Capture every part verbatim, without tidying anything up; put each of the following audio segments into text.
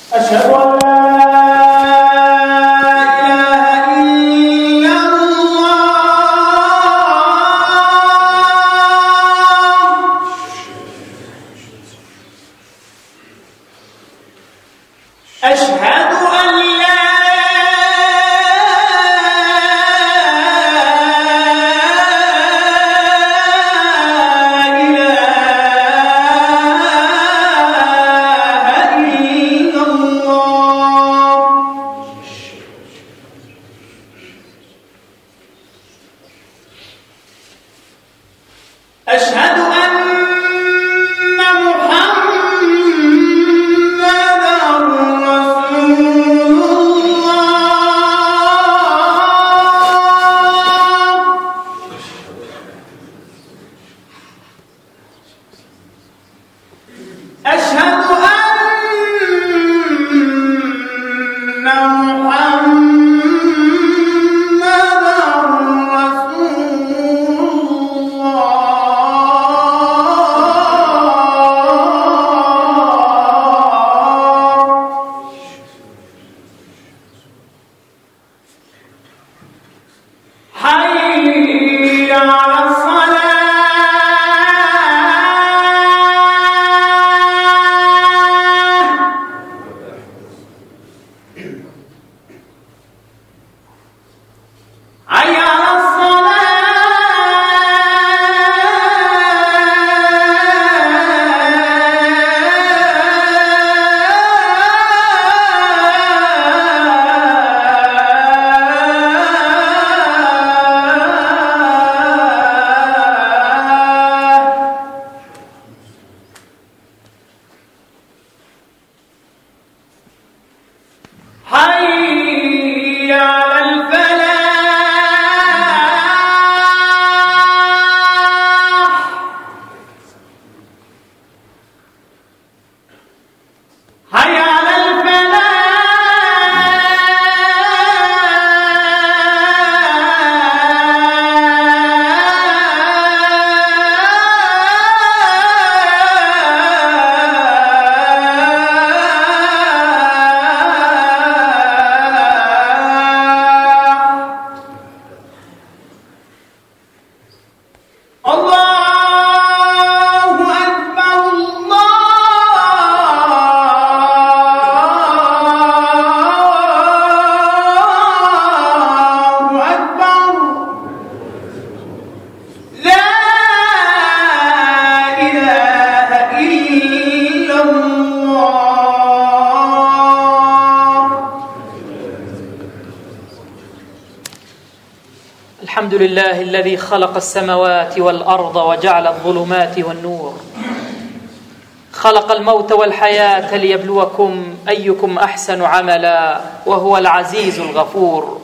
أشهد أن الحمد لله الذي خلق السماوات والأرض وجعل الظلمات والنور، خلق الموت والحياة ليبلوكم أيكم أحسن عملا، وهو العزيز الغفور.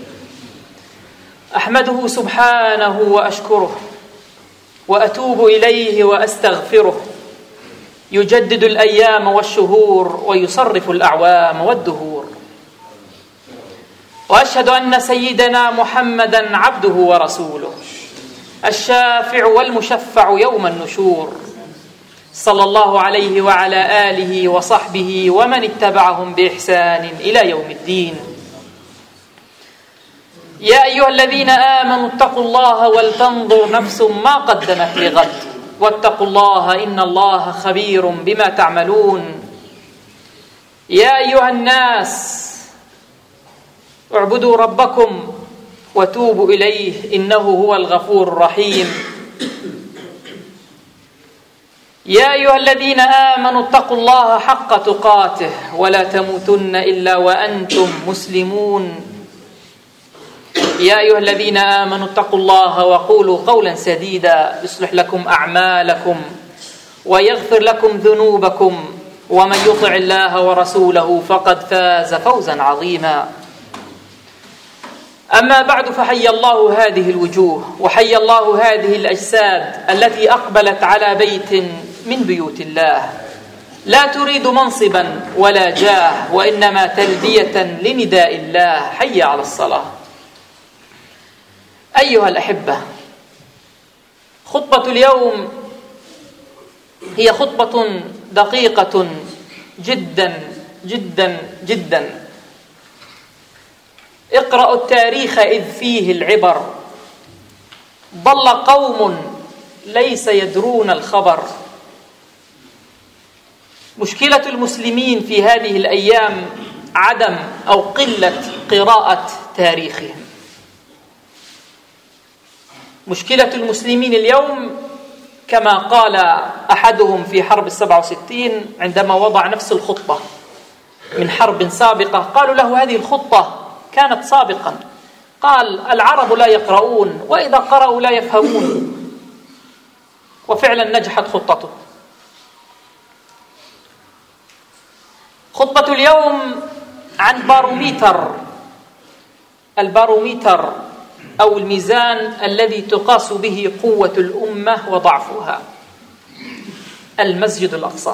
أحمده سبحانه وأشكره وأتوب إليه وأستغفره، يجدد الأيام والشهور ويصرف الأعوام والدهور. وأشهد أن سيدنا محمدًا عبده ورسوله، الشافع والمشفع يوم النشور، صلى الله عليه وعلى آله وصحبه ومن اتبعهم بإحسان إلى يوم الدين. يا أيها الذين آمنوا اتقوا الله ولتنظر نفس ما قدمت لغد، واتقوا الله إن الله خبير بما تعملون. يا أيها الناس اعبدوا ربكم وتوبوا إليه إنه هو الغفور الرحيم. يا أيها الذين آمنوا اتقوا الله حق تقاته ولا تموتن إلا وأنتم مسلمون. يا أيها الذين آمنوا اتقوا الله وقولوا قولا سديدا يصلح لكم أعمالكم ويغفر لكم ذنوبكم، ومن يطع الله ورسوله فقد فاز فوزا عظيما. أما بعد، فحي الله هذه الوجوه وحي الله هذه الأجساد التي أقبلت على بيت من بيوت الله، لا تريد منصبا ولا جاه، وإنما تلبية لنداء الله: حي على الصلاة. أيها الأحبة، خطبة اليوم هي خطبة دقيقة جدا جدا جدا. اقرأوا التاريخ إذ فيه العبر، ضل قوم ليس يدرون الخبر. مشكلة المسلمين في هذه الأيام عدم أو قلة قراءة تاريخهم. مشكلة المسلمين اليوم كما قال أحدهم في حرب السبعة وستين عندما وضع نفس الخطة من حرب سابقة، قالوا له هذه الخطة كانت سابقا، قال العرب لا يقرؤون وإذا قرأوا لا يفهمون، وفعلا نجحت خطته. خطبة اليوم عن باروميتر، الباروميتر أو الميزان الذي تقاس به قوة الأمة وضعفها. المسجد الأقصى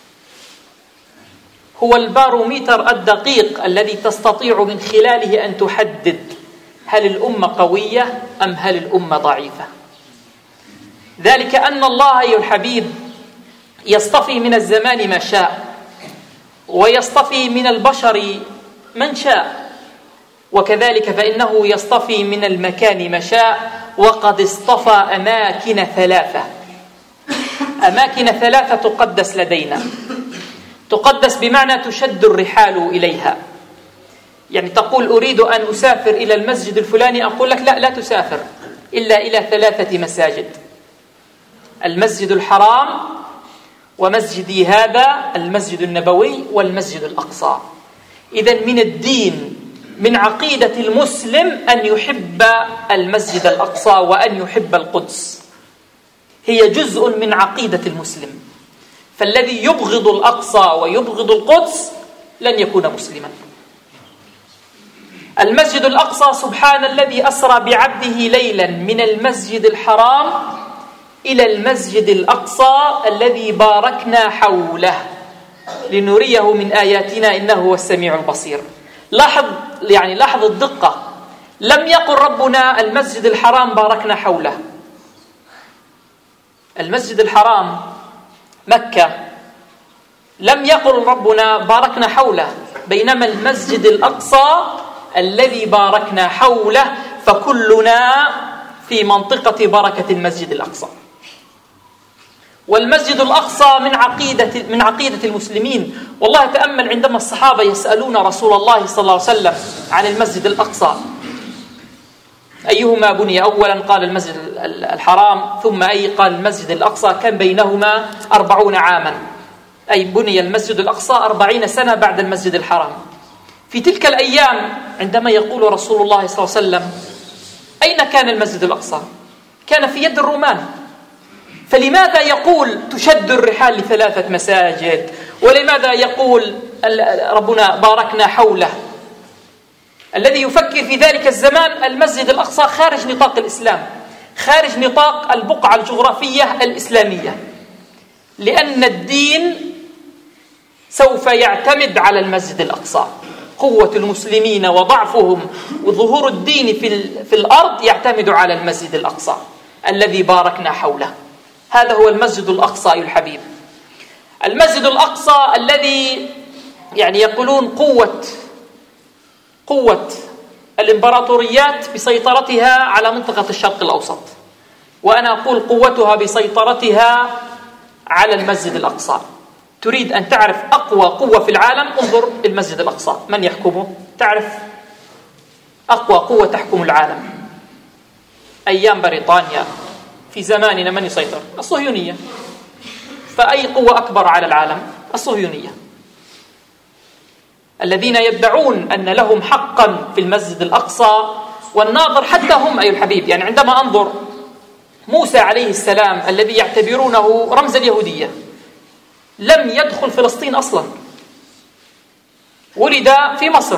هو الباروميتر الدقيق الذي تستطيع من خلاله أن تحدد هل الأمة قوية أم هل الأمة ضعيفة. ذلك أن الله أيها الحبيب يصطفي من الزمان ما شاء، ويصطفي من البشر من شاء، وكذلك فإنه يصطفي من المكان ما شاء. وقد اصطفى أماكن ثلاثة، أماكن ثلاثة تقدس لدينا. تقدس بمعنى تشد الرحال إليها، يعني تقول أريد أن أسافر إلى المسجد الفلاني، أقول لك لا لا تسافر إلا إلى ثلاثة مساجد: المسجد الحرام، ومسجدي هذا المسجد النبوي، والمسجد الأقصى. إذن من الدين، من عقيدة المسلم أن يحب المسجد الأقصى وأن يحب القدس، هي جزء من عقيدة المسلم. فالذي يبغض الأقصى ويبغض القدس لن يكون مسلما. المسجد الأقصى، سبحان الذي أسرى بعبده ليلا من المسجد الحرام إلى المسجد الأقصى الذي باركنا حوله لنريه من آياتنا إنه هو السميع البصير. لاحظ يعني لاحظ الدقة، لم يقل ربنا المسجد الحرام باركنا حوله. المسجد الحرام مكة لم يقل ربنا باركنا حوله، بينما المسجد الأقصى الذي باركنا حوله، فكلنا في منطقة بركة المسجد الأقصى. والمسجد الأقصى من عقيدة من عقيدة المسلمين. والله تأمل عندما الصحابة يسألون رسول الله صلى الله عليه وسلم عن المسجد الأقصى أيهما بني أولا، قال المسجد الحرام، ثم أي قال المسجد الأقصى، كان بينهما أربعون عاما، أي بني المسجد الأقصى أربعين سنة بعد المسجد الحرام. في تلك الأيام عندما يقول رسول الله صلى الله عليه وسلم أين كان المسجد الأقصى؟ كان في يد الرومان. فلماذا يقول تشد الرحال لثلاثة مساجد؟ ولماذا يقول ربنا باركنا حوله؟ الذي يفكر في ذلك الزمان المسجد الأقصى خارج نطاق الإسلام، خارج نطاق البقعة الجغرافية الإسلامية، لأن الدين سوف يعتمد على المسجد الأقصى. قوة المسلمين وضعفهم وظهور الدين في, في الأرض يعتمد على المسجد الأقصى الذي باركنا حوله. هذا هو المسجد الأقصى أيها الحبيب. المسجد الأقصى الذي يعني يقولون قوة قوة الإمبراطوريات بسيطرتها على منطقة الشرق الأوسط، وأنا أقول قوتها بسيطرتها على المسجد الأقصى. تريد أن تعرف أقوى قوة في العالم، انظر المسجد الأقصى من يحكمه، تعرف أقوى قوة تحكم العالم. أيام بريطانيا، في زماننا من يسيطر؟ الصهيونية. فأي قوة أكبر على العالم؟ الصهيونية، الذين يدعون أن لهم حقا في المسجد الأقصى. والناظر حتى هم أيها الحبيب، يعني عندما أنظر موسى عليه السلام الذي يعتبرونه رمز اليهودية لم يدخل فلسطين أصلا، ولد في مصر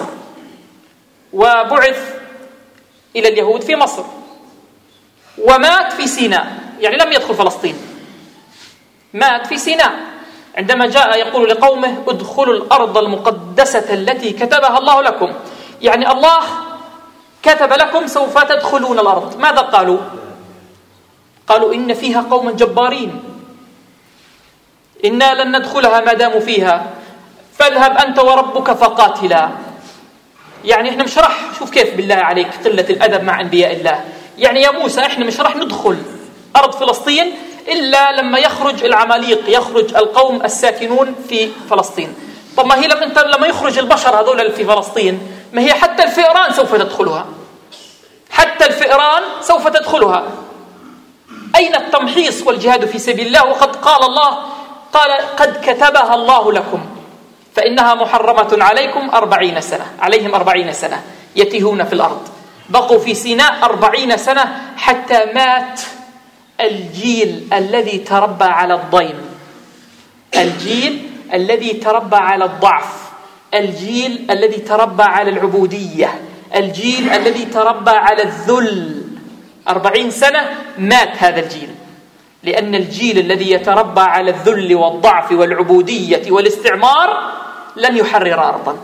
وبعث إلى اليهود في مصر ومات في سيناء، يعني لم يدخل فلسطين، مات في سيناء. عندما جاء يقول لقومه ادخلوا الأرض المقدسة التي كتبها الله لكم، يعني الله كتب لكم سوف تدخلون الأرض. ماذا قالوا؟ قالوا إن فيها قوما جبارين، إنا لن ندخلها ما داموا فيها. فاذهب أنت وربك فقاتلا. يعني إحنا مش رح، شوف كيف بالله عليك قلة الأدب مع أنبياء الله. يعني يا موسى إحنا مش رح ندخل أرض فلسطين إلا لما يخرج العماليق، يخرج القوم الساكنون في فلسطين. طب ما هي لما انت لما يخرج البشر هذول في فلسطين، ما هي حتى الفئران سوف تدخلها، حتى الفئران سوف تدخلها. أين التمحيص والجهاد في سبيل الله؟ وقد قال الله، قال قد كتبها الله لكم فإنها محرمة عليكم أربعين سنة، عليهم أربعين سنة يتيهون في الأرض. بقوا في سيناء أربعين سنة حتى مات الجيل الذي تربى على الضيم، الجيل الذي تربى على الضعف، الجيل الذي تربى على العبودية، الجيل الذي تربى على الذل. أربعين سنة مات هذا الجيل، لأن الجيل الذي يتربى على الذل والضعف والعبودية والاستعمار لن يحرر أرضا.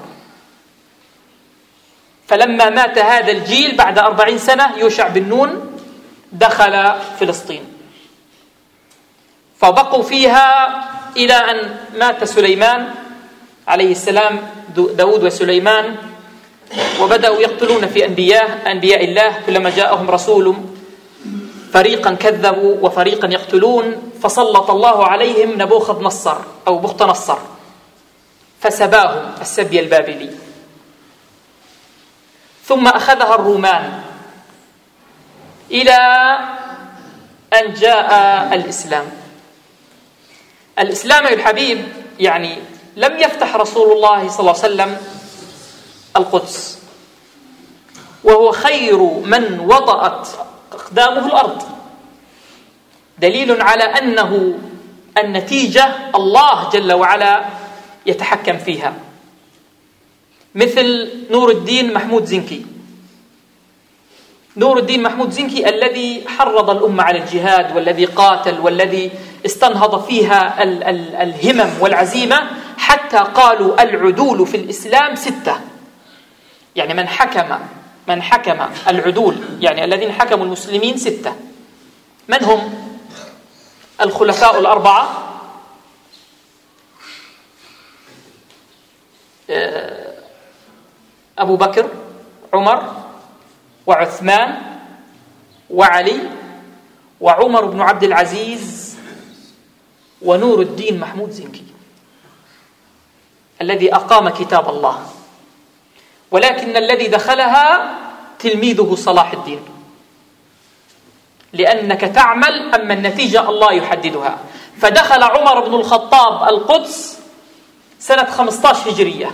فلما مات هذا الجيل بعد أربعين سنة يوشع بن نون دخل فلسطين، فبقوا فيها إلى أن مات سليمان عليه السلام، داود وسليمان، وبدأوا يقتلون في أنبياء أنبياء الله. كلما جاءهم رسول فريقا كذبوا وفريقا يقتلون، فسلط الله عليهم نبوخذ نصر أو بخت نصر فسباهم السبي البابلي. ثم أخذها الرومان إلى أن جاء الإسلام. الإسلام يا الحبيب يعني لم يفتح رسول الله صلى الله عليه وسلم القدس وهو خير من وطأت أقدامه الأرض، دليل على أنه النتيجة الله جل وعلا يتحكم فيها. مثل نور الدين محمود زنكي، نور الدين محمود زنكي الذي حرض الأمة على الجهاد، والذي قاتل، والذي استنهض فيها ال- ال- الهمم والعزيمة، حتى قالوا العدول في الإسلام ستة. يعني من حكم من حكم العدول، يعني الذين حكموا المسلمين ستة. من هم؟ الخلفاء الأربعة، أبو بكر، عمر، وعثمان، وعلي، وعمر بن عبد العزيز، ونور الدين محمود زنكي الذي أقام كتاب الله. ولكن الذي دخلها تلميذه صلاح الدين، لأنك تعمل أما النتيجة الله يحددها. فدخل عمر بن الخطاب القدس سنة خمسة عشر هجرية،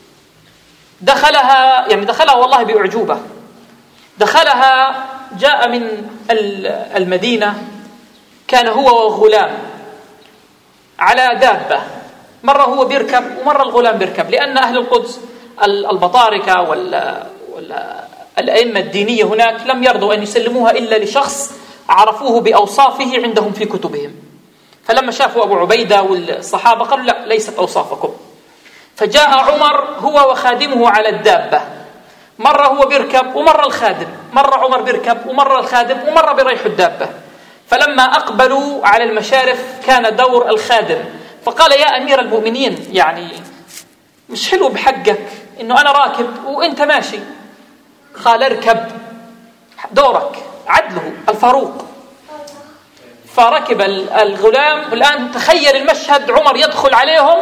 دخلها يعني دخلها والله بأعجوبة. دخلها جاء من المدينة، كان هو وغلام على دابة، مرة هو بيركب ومرة الغلام بيركب، لأن أهل القدس البطاركة والأئمة الدينية هناك لم يرضوا أن يسلموها إلا لشخص عرفوه بأوصافه عندهم في كتبهم. فلما شافوا أبو عبيدة والصحابة قالوا لا، ليست أوصافكم. فجاء عمر هو وخادمه على الدابة، مرة هو بيركب ومرة الخادم، مرة عمر بيركب ومرة الخادم، ومرة بيريح الدابة. فلما أقبلوا على المشارف كان دور الخادم، فقال يا أمير المؤمنين، يعني مش حلو بحقك إنه أنا راكب وإنت ماشي. قال اركب، دورك، عدله الفاروق. فركب الغلام. الآن تخيل المشهد، عمر يدخل عليهم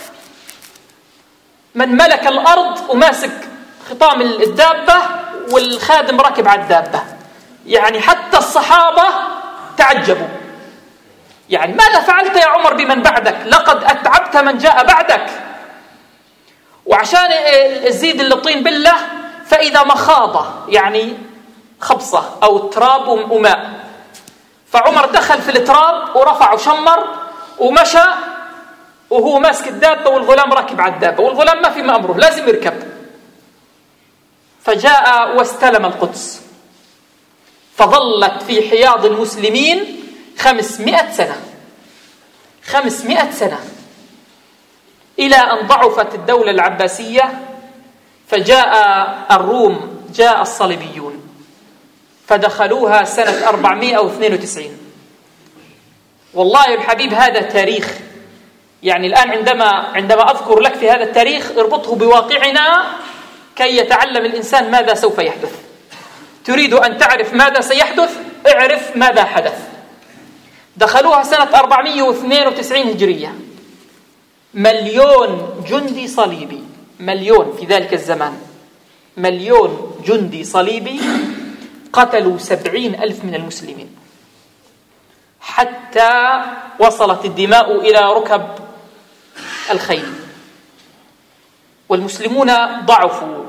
من ملك الأرض وماسك خطام الدابة، والخادم راكب على الدابة. يعني حتى الصحابة تعجبوا، يعني ماذا فعلت يا عمر بمن بعدك؟ لقد أتعبت من جاء بعدك. وعشان الزيد اللطين بالله، فإذا مخاضة يعني خبصة أو تراب وماء، فعمر دخل في التراب ورفع وشمر ومشى وهو ماسك الدابة والغلام راكب على الدابة، والغلام ما في ما أمره، لازم يركب. فجاء واستلم القدس، فظلت في حياض المسلمين خمسمائة سنة، خمسمائة سنة، إلى أن ضعفت الدولة العباسية، فجاء الروم، جاء الصليبيون فدخلوها سنة أربعمائة واثنين وتسعين. والله يا الحبيب هذا تاريخ، يعني الآن عندما عندما أذكر لك في هذا التاريخ اربطه بواقعنا كي يتعلم الإنسان ماذا سوف يحدث. تريد أن تعرف ماذا سيحدث؟ اعرف ماذا حدث. دخلوها سنة أربعمائة واثنين وتسعين هجرية، مليون جندي صليبي، مليون في ذلك الزمان، مليون جندي صليبي قتلوا سبعين ألف من المسلمين، حتى وصلت الدماء إلى ركب الخيل، والمسلمون ضعفوا.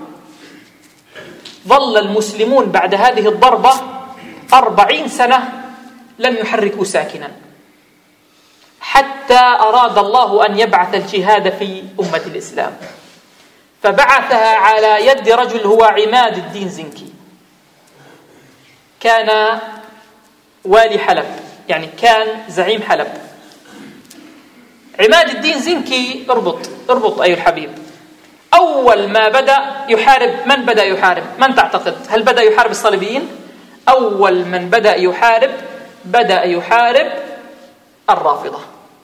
ظل المسلمون بعد هذه الضربة أربعين سنة لم يحركوا ساكنا، حتى أراد الله أن يبعث الجهاد في أمة الإسلام، فبعثها على يد رجل هو عماد الدين زنكي، كان والي حلب، يعني كان زعيم حلب. عماد الدين زنكي، اربط اربط أيها الحبيب، أول ما بدأ يحارب، من بدأ يحارب؟ من تعتقد؟ هل بدأ يحارب الصليبيين؟ أول من بدأ يحارب بدأ يحارب الرافضة.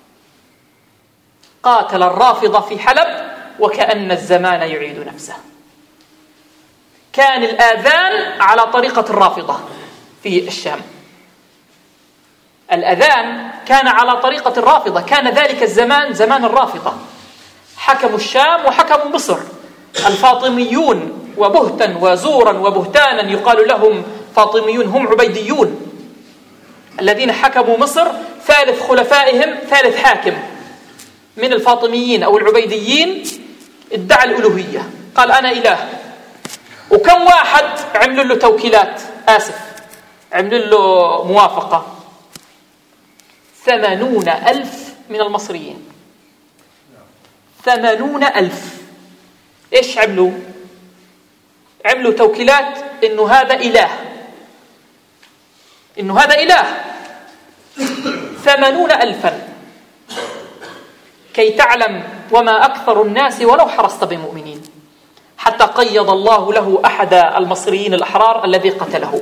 قاتل الرافضة في حلب وكأن الزمان يعيد نفسه. كان الآذان على طريقة الرافضة في الشام، الأذان كان على طريقة الرافضة، كان ذلك الزمان زمان الرافضة، حكموا الشام وحكموا مصر. الفاطميون وبهتا وزورا وبهتانا يقال لهم فاطميون، هم عبيديون الذين حكموا مصر، ثالث خلفائهم، ثالث حاكم من الفاطميين أو العبيديين ادعى الألوهية، قال أنا إله. وكم واحد عملوا له توكيلات، آسف عملوا له موافقة؟ ثمانون ألف من المصريين، ثمانون ألف. إيش عملوا؟ عملوا توكيلات إنه هذا إله، إنه هذا إله. ثمانون ألفا، كي تعلم وما أكثر الناس ولو حرصت بمؤمنين، حتى قيض الله له أحد المصريين الأحرار الذي قتله.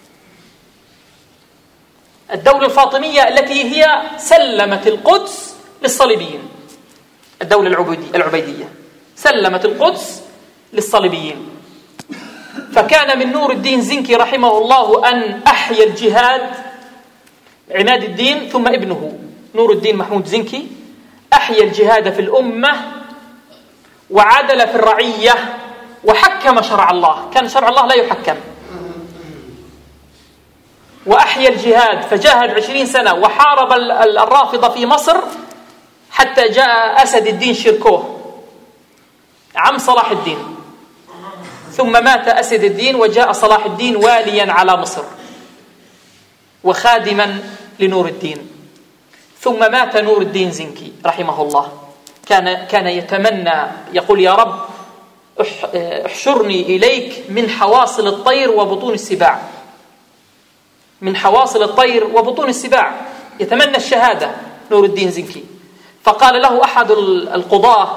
الدولة الفاطمية التي هي سلمت القدس للصليبيين، الدولة العبيدية سلمت القدس للصليبيين. فكان من نور الدين زنكي رحمه الله أن أحيا الجهاد، عماد الدين ثم ابنه نور الدين محمود زنكي، أحيا الجهاد في الأمة وعدل في الرعية وحكم شرع الله، كان شرع الله لا يحكم، وأحيا الجهاد. فجاهد عشرين سنة وحارب الرافضة في مصر حتى جاء أسد الدين شيركوه عم صلاح الدين، ثم مات أسد الدين وجاء صلاح الدين واليا على مصر وخادما لنور الدين. ثم مات نور الدين زنكي رحمه الله، كان كان يتمنى، يقول يا رب احشرني إليك من حواصل الطير وبطون السباع، من حواصل الطير وبطون السباع، يتمنى الشهادة نور الدين زنكي. فقال له أحد القضاة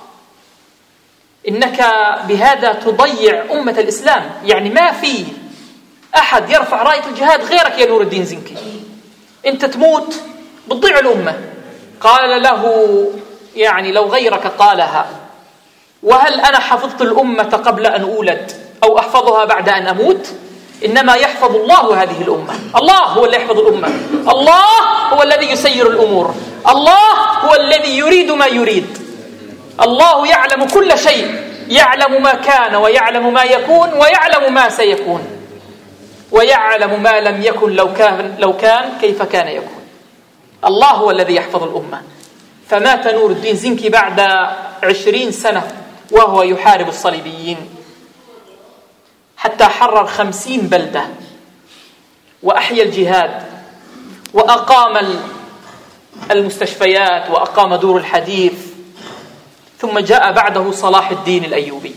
إنك بهذا تضيع أمة الإسلام، يعني ما في أحد يرفع راية الجهاد غيرك يا نور الدين زنكي، أنت تموت بتضيع الأمة. قال له يعني لو غيرك قالها، وهل أنا حفظت الأمة قبل أن أولد أو أحفظها بعد أن أموت؟ إنما يحفظ الله هذه الأمة، الله هو اللي يحفظ الأمة، الله هو الذي يسير الأمور، الله هو الذي يريد ما يريد، الله يعلم كل شيء، يعلم ما كان ويعلم ما يكون ويعلم ما سيكون ويعلم ما لم يكن لو كان لو كان كيف كان يكون. الله هو الذي يحفظ الأمة. فمات نور الدين زنكي بعد عشرين سنة وهو يحارب الصليبيين، حتى حرر خمسين بلدة وأحيا الجهاد وأقام المستشفيات وأقام دور الحديث. ثم جاء بعده صلاح الدين الأيوبي.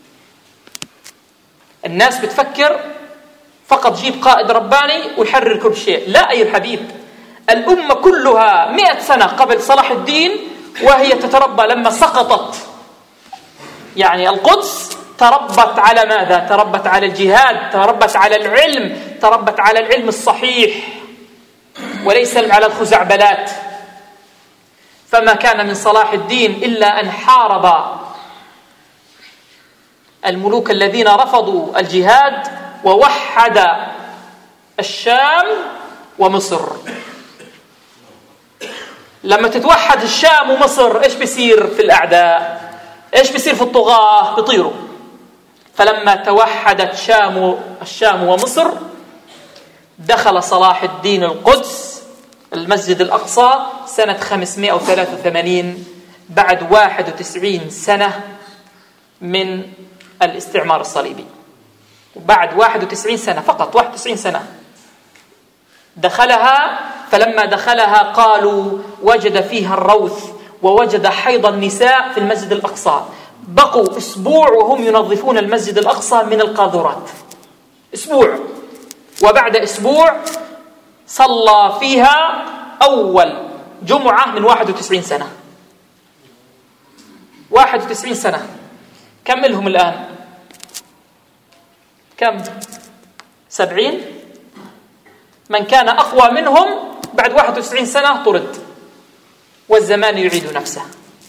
الناس بتفكر فقط جيب قائد رباني ويحرر كل شيء، لا أي الحبيب، الأمة كلها مئة سنة قبل صلاح الدين وهي تتربى. لما سقطت يعني القدس تربت على ماذا؟ تربت على الجهاد، تربت على العلم، تربت على العلم الصحيح وليس على الخزعبلات. فما كان من صلاح الدين إلا أن حارب الملوك الذين رفضوا الجهاد ووحد الشام ومصر. لما تتوحد الشام ومصر إيش بيصير في الأعداء؟ إيش بيصير في الطغاة؟ بيطيروا. فلما توحدت شام الشام ومصر دخل صلاح الدين القدس المسجد الأقصى سنة خمسمائة وثلاثة وثمانين بعد واحد وتسعين سنة من الاستعمار الصليبي. وبعد واحد وتسعين سنة فقط، واحد وتسعين سنة دخلها. فلما دخلها قالوا وجد فيها الروث ووجد حيض النساء في المسجد الأقصى. بقوا أسبوع وهم ينظفون المسجد الأقصى من القاذورات، أسبوع. وبعد أسبوع صلى فيها أول جمعة من واحد وتسعين سنة. واحد وتسعين سنة كم لهم الآن؟ كم؟ سبعين. من كان أقوى منهم بعد واحد وتسعين سنة طرد، والزمان يعيد نفسه.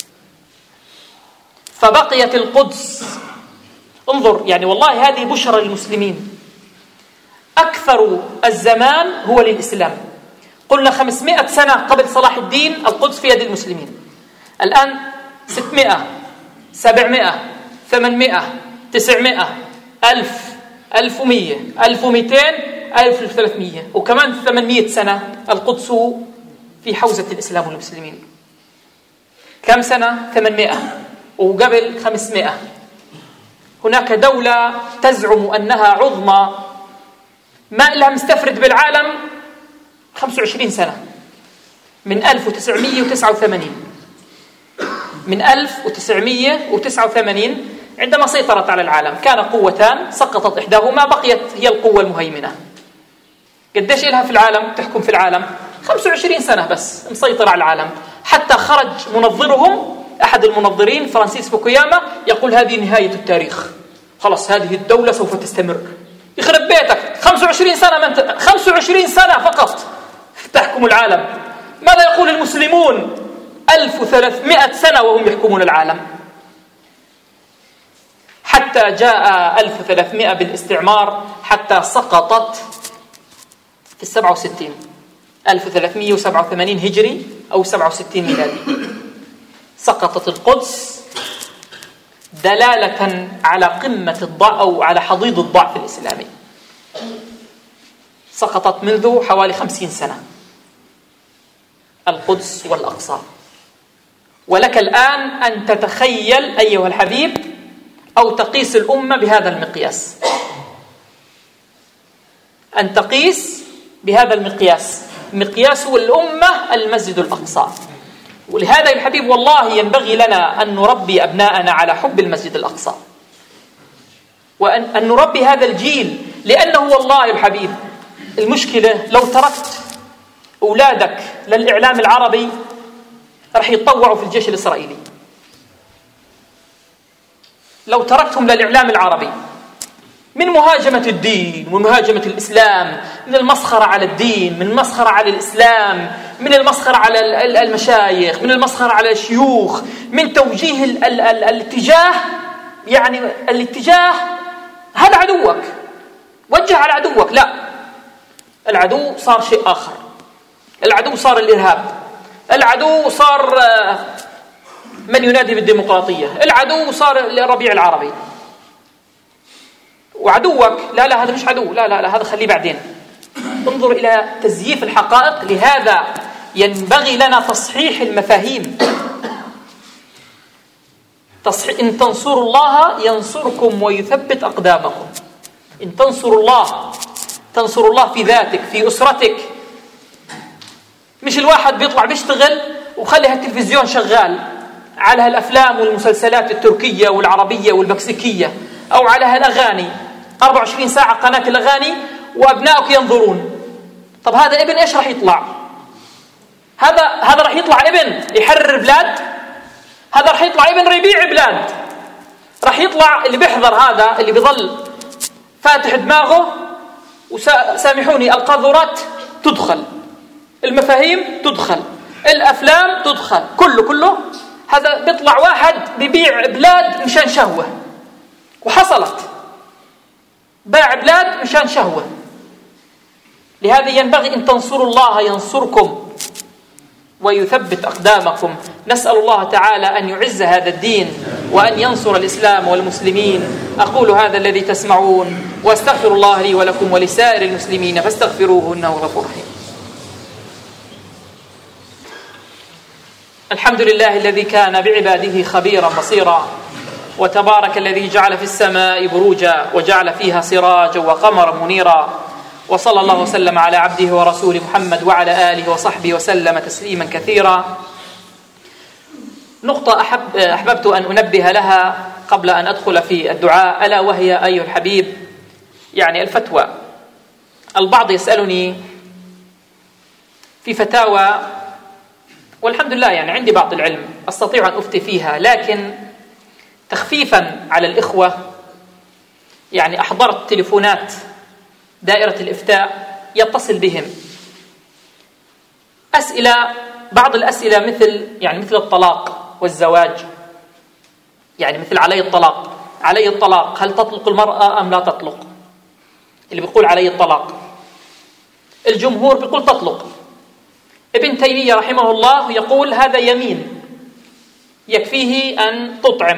فبقيت القدس. انظر يعني والله هذه بشرى للمسلمين. أكثر الزمان هو للإسلام. قلنا خمسمائة سنة قبل صلاح الدين القدس في يد المسلمين. الآن ستمائة، سبعمائة، ثمانمائة، تسعمائة، ألف، ألف ومية، ألف ومئتين، ألف وثلاثمائة، وكمان ثمانمائة سنة القدس في حوزة الإسلام والمسلمين. كم سنة؟ ثمانمائة. وقبل خمسمائة. هناك دولة تزعم أنها عظمى ما لها مستفرد بالعالم خمسة وعشرين سنة، من ألف وتسعمائة وتسعة وثمانين. من ألف وتسعمائة وتسعة وثمانين عندما سيطرت على العالم كان قوتان، سقطت إحداهما بقيت هي القوة المهيمنة. قديش إلها في العالم؟ تحكم في العالم خمسة وعشرين سنة بس مسيطرة على العالم، حتى خرج منظرهم أحد المنظرين فرانسيس فوكوياما يقول هذه نهاية التاريخ، خلاص هذه الدولة سوف تستمر. يخرب بيتك، خمسة وعشرين سنة من خمسة وعشرين سنة فقط تحكم العالم. ماذا يقول المسلمون؟ ألف وثلاثمائة سنة وهم يحكمون العالم، حتى جاء ألف وثلاثمائة بالاستعمار حتى سقطت في السبعة وستين، ألف وثلاثمائة وسبعة وثمانين هجري أو سبعة وستين ميلادي. سقطت القدس دلالة على قمة الضعف أو على حضيض الضعف الإسلامي. سقطت منذ حوالي خمسين سنة القدس والأقصى. ولك الآن أن تتخيل أيها الحبيب أو تقيس الأمة بهذا المقياس، أن تقيس بهذا المقياس. مقياس الأمة المسجد الأقصى. ولهذا يا الحبيب والله ينبغي لنا أن نربي أبناءنا على حب المسجد الأقصى، وأن أن نربي هذا الجيل. لأنه والله يا الحبيب المشكلة لو تركت أولادك للإعلام العربي رح يتطوعوا في الجيش الإسرائيلي. لو تركتهم للإعلام العربي من مهاجمة الدين ومهاجمة الإسلام، من المسخرة على الدين، من المسخرة على الإسلام، من المسخرة على المشايخ، من المسخرة على الشيوخ، من توجيه ال ال ال الاتجاه، يعني الاتجاه هذا عدوك، وجه على عدوك. لا، العدو صار شيء آخر. العدو صار الإرهاب، العدو صار من ينادي بالديمقراطية، العدو صار الربيع العربي. وعدوك لا لا هذا مش عدو، لا لا لا هذا خليه بعدين. انظر إلى تزييف الحقائق. لهذا ينبغي لنا تصحيح المفاهيم. تصحيح. إن تنصروا الله ينصركم ويثبت أقدامكم. إن تنصروا الله تنصروا الله في ذاتك، في أسرتك. مش الواحد بيطلع بيشتغل وخلي هالتلفزيون شغال على هالأفلام والمسلسلات التركية والعربية والمكسيكية، أو على هالأغاني أربعة وعشرين ساعة قناة الأغاني وأبنائك ينظرون. طب هذا ابن إيش رح يطلع؟ هذا هذا رح يطلع ابن يحرر بلاد؟ هذا رح يطلع ابن يبيع بلاد؟ رح يطلع اللي بيحضر هذا اللي بيظل فاتح دماغه. وسامحوني القاذورات تدخل، المفاهيم تدخل، الأفلام تدخل كله كله، هذا بيطلع واحد ببيع بلاد مشان شهوة، وحصلت باع بلاد مشان شهوة. لهذا ينبغي أن تنصروا الله ينصركم ويثبت أقدامكم. نسأل الله تعالى أن يعز هذا الدين وأن ينصر الإسلام والمسلمين. أقول هذا الذي تسمعون واستغفر الله لي ولكم ولسائر المسلمين فاستغفروه إنه غفور رحيم. الحمد لله الذي كان بعباده خبيرا بصيرا، وتبارك الذي جعل في السماء بروجا وجعل فيها سراجا وقمرا منيرا، وصلى الله وسلم على عبده ورسوله محمد وعلى آله وصحبه وسلم تسليما كثيرا. نقطة أحب أحببت أن أنبه لها قبل أن أدخل في الدعاء، ألا وهي أيها الحبيب يعني الفتوى. البعض يسألني في فتاوى، والحمد لله يعني عندي بعض العلم أستطيع أن أفتي فيها، لكن تخفيفا على الإخوة يعني أحضرت تليفونات دائرة الإفتاء يتصل بهم أسئلة، بعض الأسئلة مثل يعني مثل الطلاق والزواج، يعني مثل علي الطلاق علي الطلاق هل تطلق المرأة أم لا تطلق؟ اللي بيقول علي الطلاق، الجمهور بيقول تطلق. ابن تيمية رحمه الله يقول هذا يمين يكفيه أن تطعم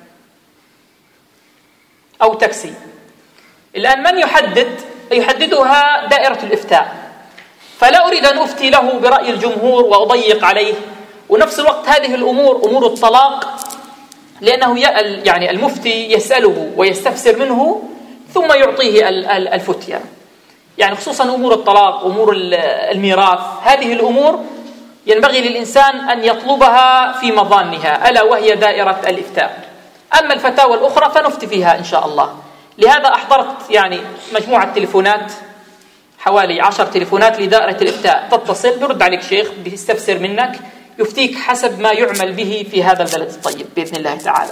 أو تكسي. الآن من يحدد؟ يحددها دائرة الإفتاء، فلا أريد أن أفتي له برأي الجمهور وأضيق عليه. ونفس الوقت هذه الأمور أمور الطلاق، لأنه يعني المفتي يسأله ويستفسر منه ثم يعطيه الفتية، يعني خصوصا أمور الطلاق، أمور الميراث، هذه الأمور ينبغي للإنسان أن يطلبها في مظانها، ألا وهي دائرة الإفتاء. أما الفتاوى الأخرى فنفتي فيها إن شاء الله. لهذا أحضرت يعني مجموعة تليفونات، حوالي عشر تليفونات لدائرة الإفتاء، تتصل برد عليك شيخ بيستفسر منك، يفتيك حسب ما يعمل به في هذا البلد الطيب بإذن الله تعالى.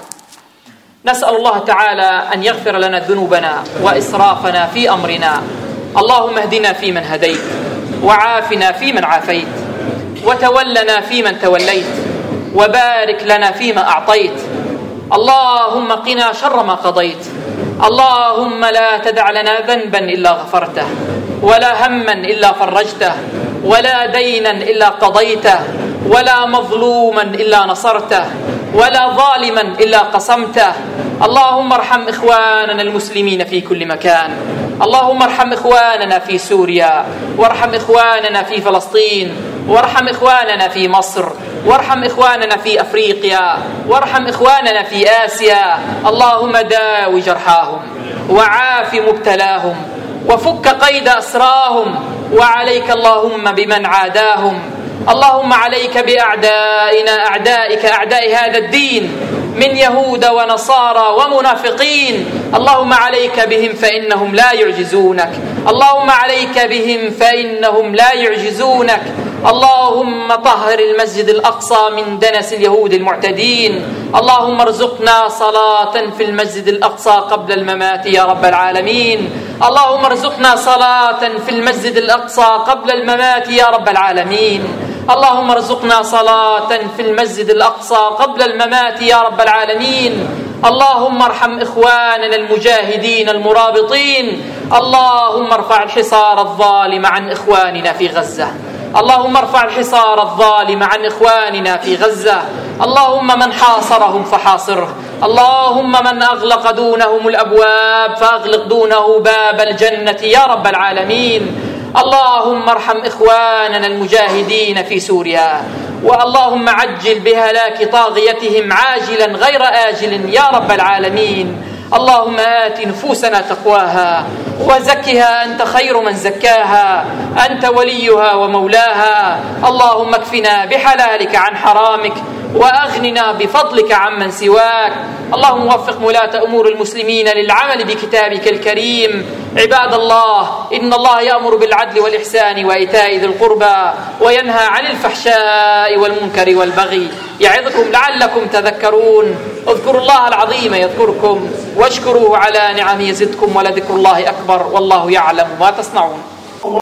نسأل الله تعالى أن يغفر لنا ذنوبنا وإسرافنا في أمرنا. اللهم اهدنا فيمن هديت، وعافنا فيمن عافيت، وتولنا فيمن توليت، وبارك لنا فيما أعطيت. اللهم قنا شر ما قضيت. اللهم لا تدع لنا ذنبا إلا غفرته، ولا هما إلا فرجته، ولا دينا إلا قضيته، ولا مظلوما إلا نصرته، ولا ظالما إلا قصمته. اللهم ارحم إخواننا المسلمين في كل مكان. اللهم ارحم إخواننا في سوريا، وارحم إخواننا في فلسطين، وارحم إخواننا في مصر، وارحم إخواننا في أفريقيا، وارحم إخواننا في آسيا. اللهم داوي جرحاهم، وعاف مبتلاهم، وفك قيد أسراهم، وعليك اللهم بمن عاداهم. اللهم عليك بأعدائنا أعدائك أعداء هذا الدين من يهود ونصارى ومنافقين. اللهم عليك بهم فإنهم لا يعجزونك. اللهم عليك بهم فإنهم لا يعجزونك. اللهم طهر المسجد الأقصى من دنس اليهود المعتدين. اللهم ارزقنا صلاة في المسجد الأقصى قبل الممات يا رب العالمين. اللهم ارزقنا صلاة في المسجد الأقصى قبل الممات يا رب العالمين. اللهم ارزقنا صلاة في المسجد الأقصى قبل الممات يا رب العالمين. اللهم ارحم إخواننا المجاهدين المرابطين. اللهم ارفع الحصار الظالم عن إخواننا في غزة. اللهم ارفع الحصار الظالم عن إخواننا في غزة. اللهم من حاصرهم فحاصره. اللهم من أغلق دونهم الأبواب فأغلق دونه باب الجنة يا رب العالمين. اللهم ارحم إخواننا المجاهدين في سوريا، واللهم عجل بهلاك طاغيتهم عاجلا غير آجل يا رب العالمين. اللهم آت نفوسنا تقواها وزكها أنت خير من زكاها، أنت وليها ومولاها. اللهم اكفنا بحلالك عن حرامك، وأغننا بفضلك عمن سواك. اللهم وفق ولاة أمور المسلمين للعمل بكتابك الكريم. عباد الله، إن الله يأمر بالعدل والإحسان وإيتاء ذي القربى، وينهى عن الفحشاء والمنكر والبغي، يعظكم لعلكم تذكرون. اذكروا الله العظيم يذكركم، واشكروه على نعمه يزدكم، ولذكر الله أكبر، والله يعلم ما تصنعون.